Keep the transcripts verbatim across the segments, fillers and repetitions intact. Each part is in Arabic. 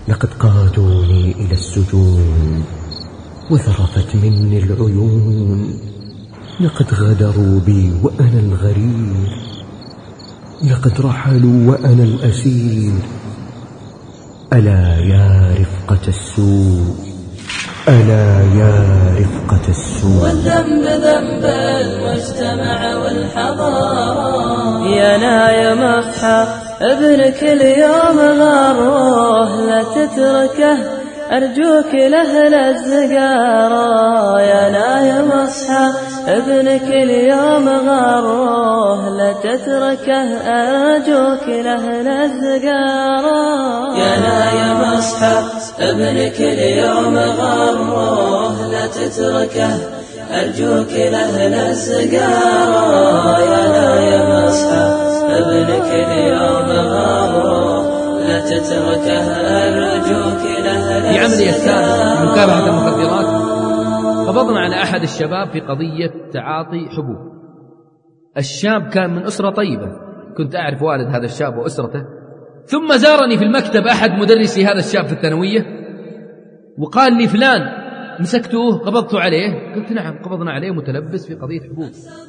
لقد قادوني إلى السجون وذرفت مني العيون، لقد غدروا بي وأنا الغريب، لقد رحلوا وأنا الأسير. ألا يا رفقة السوء، ألا يا رفقة السوء. والذنب ذنب المجتمع والحضارة، يا نايم اصحى ابنك اليوم غروه، لا تتركه أرجوك لأهل الزقارة. يا نايم اصحى ابنك اليوم غروه، لا تتركه أرجوك لأهل الزقارة. يا نايم اصحى ابنك اليوم غروه، لا تتركه أرجوك لأهل الزقارة. يا نايم اصحى ابنك اليوم غروه، لا تتركه أرجوك لأهل الزقارة. في عملية ثالثة مكافحة المخدرات قبضنا على أحد الشباب في قضية تعاطي حبوب. الشاب كان من أسرة طيبة، كنت أعرف والد هذا الشاب وأسرته. ثم زارني في المكتب أحد مدرسي هذا الشاب في الثانوية وقال لي فلان مسكتوه قبضتوا عليه؟ قلت نعم قبضنا عليه متلبس في قضية حبوب.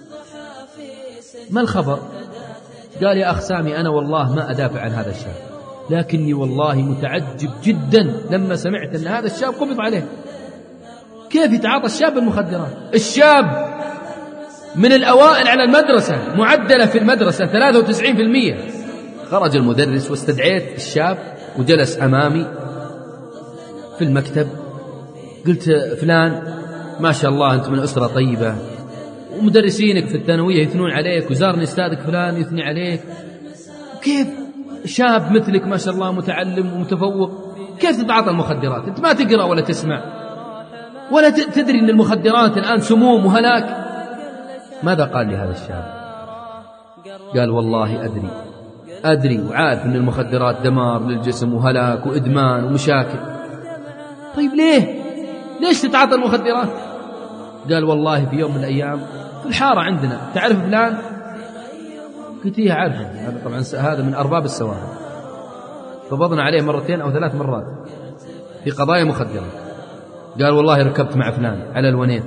ما الخبر؟ قال يا أخ سامي أنا والله ما أدافع عن هذا الشاب، لكني والله متعجب جدا لما سمعت أن هذا الشاب قبض عليه. كيف يتعاطى الشاب المخدرات؟ الشاب من الأوائل على المدرسة، معدله في المدرسة ثلاثة وتسعين بالمئة. خرج المدرس واستدعيت الشاب وجلس أمامي في المكتب. قلت فلان ما شاء الله أنت من أسرة طيبة ومدرسينك في الثانوية يثنون عليك، وزارني أستاذك فلان يثني عليك، كيف شاب مثلك ما شاء الله متعلم ومتفوق كيف تتعاطى المخدرات؟ أنت ما تقرأ ولا تسمع ولا تدري أن المخدرات الآن سموم وهلاك. ماذا قال لي هذا الشاب؟ قال والله أدري أدري وعارف أن المخدرات دمار للجسم وهلاك وإدمان ومشاكل. طيب ليه ليش تتعاطى المخدرات؟ قال والله في يوم من الأيام في الحارة عندنا تعرف فلان؟ قلت إيه عارفه، هذا طبعا هذا من أرباب السواحل، قبضنا عليه مرتين أو ثلاث مرات في قضايا مخدرات. قال والله ركبت مع فلان على الونيت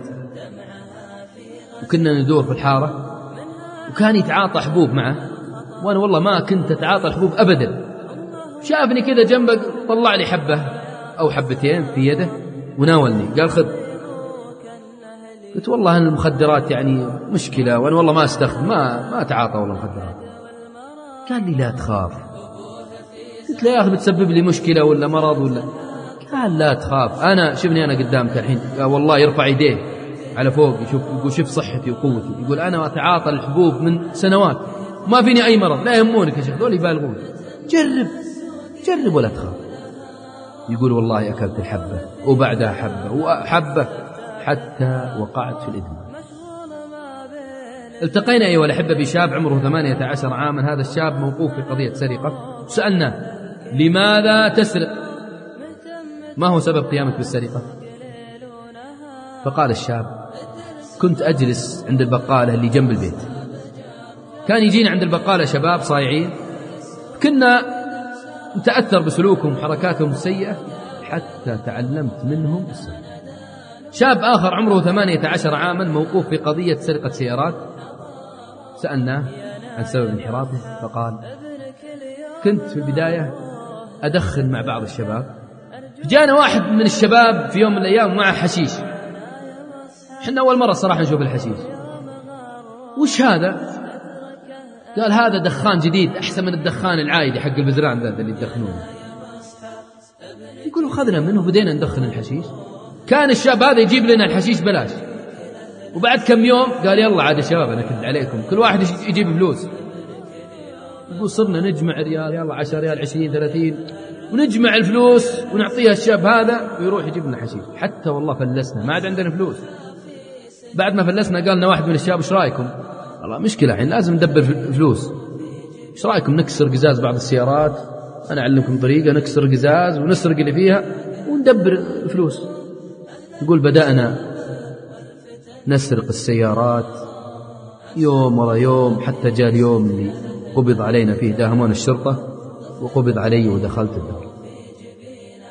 وكنا ندور في الحارة وكان يتعاطى حبوب معه، وأنا والله ما كنت أتعاطى الحبوب أبدا. شافني كذا جنبك طلع لي حبة أو حبتين في يده وناولني قال خذ. قلت والله أن المخدرات يعني مشكلة وأنا والله ما أستخدم ما ما أتعاطى والله مخدرات. قال لي لا تخاف. قلت له يا أخي بتسبب لي مشكلة ولا مرض ولا؟ قال لا تخاف أنا شوفني أنا قدامك الحين. قال والله يرفع يديه على فوق يشوف يقول شوف صحتي وقوتي، يقول أنا أتعاطى الحبوب من سنوات ما فيني أي مرض، لا يهمونك يا شيخ دول يبالغون، جرب جرب ولا تخاف. يقول والله أكلت الحبة وبعدها حبة وحبة حتى وقعت في الإدمان. التقينا أيها الأحبة بشاب عمره ثمانية عشر عاما. هذا الشاب موقوف في قضية سرقة. سألناه لماذا تسرق؟ ما هو سبب قيامك بالسرقة؟ فقال الشاب كنت أجلس عند البقالة اللي جنب البيت، كان يجينا عند البقالة شباب صايعين كنا نتأثر بسلوكهم وحركاتهم السيئة حتى تعلمت منهم السرقة. شاب آخر عمره ثمانية عشر عاما موقوف في قضية سرقة سيارات. سألناه عن سبب انحرافه فقال كنت في البداية أدخن مع بعض الشباب، جانا واحد من الشباب في يوم من الأيام معه حشيش، حنا أول مرة صراحة نشوف الحشيش، وش هذا؟ قال هذا دخان جديد أحسن من الدخان العادي حق البزران ذا اللي يدخنونه. يقولوا خذنا منه بدينا ندخن الحشيش. كان الشاب هذا يجيب لنا الحشيش بلاش، وبعد كم يوم قال يلا عاد يا شباب أنا كنت عليكم كل واحد يجيب فلوس. يقول صرنا نجمع ريال يلا عشر ريال عشرين ثلاثين ونجمع الفلوس ونعطيها الشاب هذا ويروح يجيب لنا حشيش، حتى والله فلسنا ما عاد عندنا فلوس. بعد ما فلسنا قالنا واحد من الشباب ايش رايكم؟ والله مشكلة الحين لازم ندبر فلوس، ايش رايكم نكسر قزاز بعض السيارات، أنا أعلمكم طريقة نكسر قزاز ونسرق اللي فيها وندبر فلوس. يقول بدأنا نسرق السيارات يوم ورا يوم حتى جاء اليوم اللي قبض علينا فيه، داهمون الشرطة وقبض علي ودخلت الدار.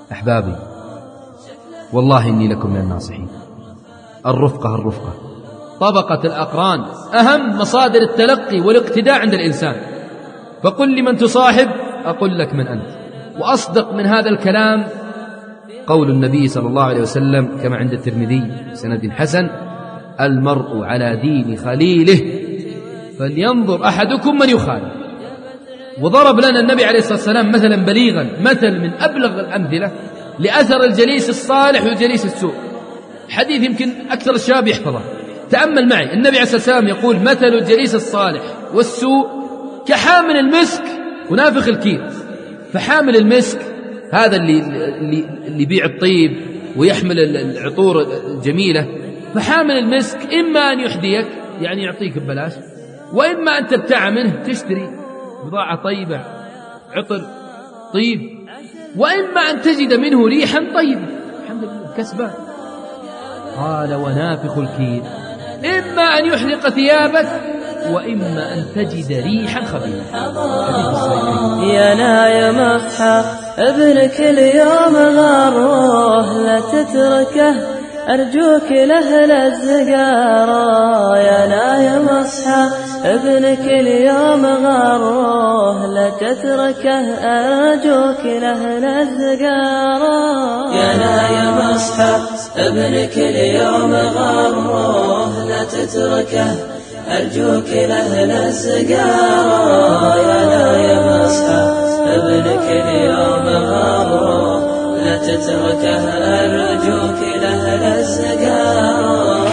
أحبابي، والله إني لكم من الناصحين. الرفقة الرفقة. طبقة الأقران أهم مصادر التلقي والاقتداء عند الإنسان. فقل لمن تصاحب أقول لك من أنت. وأصدق من هذا الكلام قول النبي صلى الله عليه وسلم كما عند الترمذي بسند حسن: المرء على دين خليله فلينظر أحدكم من يخالف. وضرب لنا النبي عليه الصلاة والسلام مثلا بليغا، مثل من أبلغ الأمثلة لأثر الجليس الصالح والجليس السوء. حديث يمكن أكثر الشباب يحفظه. تأمل معي، النبي عليه الصلاة والسلام يقول: مثل الجليس الصالح والسوء كحامل المسك ونافخ الكير. فحامل المسك هذا اللي اللي اللي يبيع الطيب ويحمل العطور الجميلة. فحامل المسك إما أن يحديك، يعني يعطيك ببلاش، وإما أن تبتاع منه تشتري بضاعة طيبة، عطر طيب، وإما أن تجد منه ريحا طيبة. الحمد لله كسبان. قال: ونافخ الكير إما أن يحرق ثيابك وإما أن تجد ريحا خبيثا. يا نايا مصحى ابنك اليوم غروه، لا تتركه أرجوك لأهل الزقارة. يا نايا مصحى ابنك اليوم غروه، لا تتركه أرجوك لأهل الزقارة. يا نايا مصحى ابنك اليوم غروه، لا تتركه أرجوك لأهل الزقارة. يا نايا مصحى ابنك اليوم غروه، لا تتركه أرجوك لأهل الزقارة.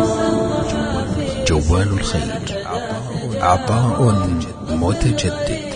جوال الخير، عطاء متجدد.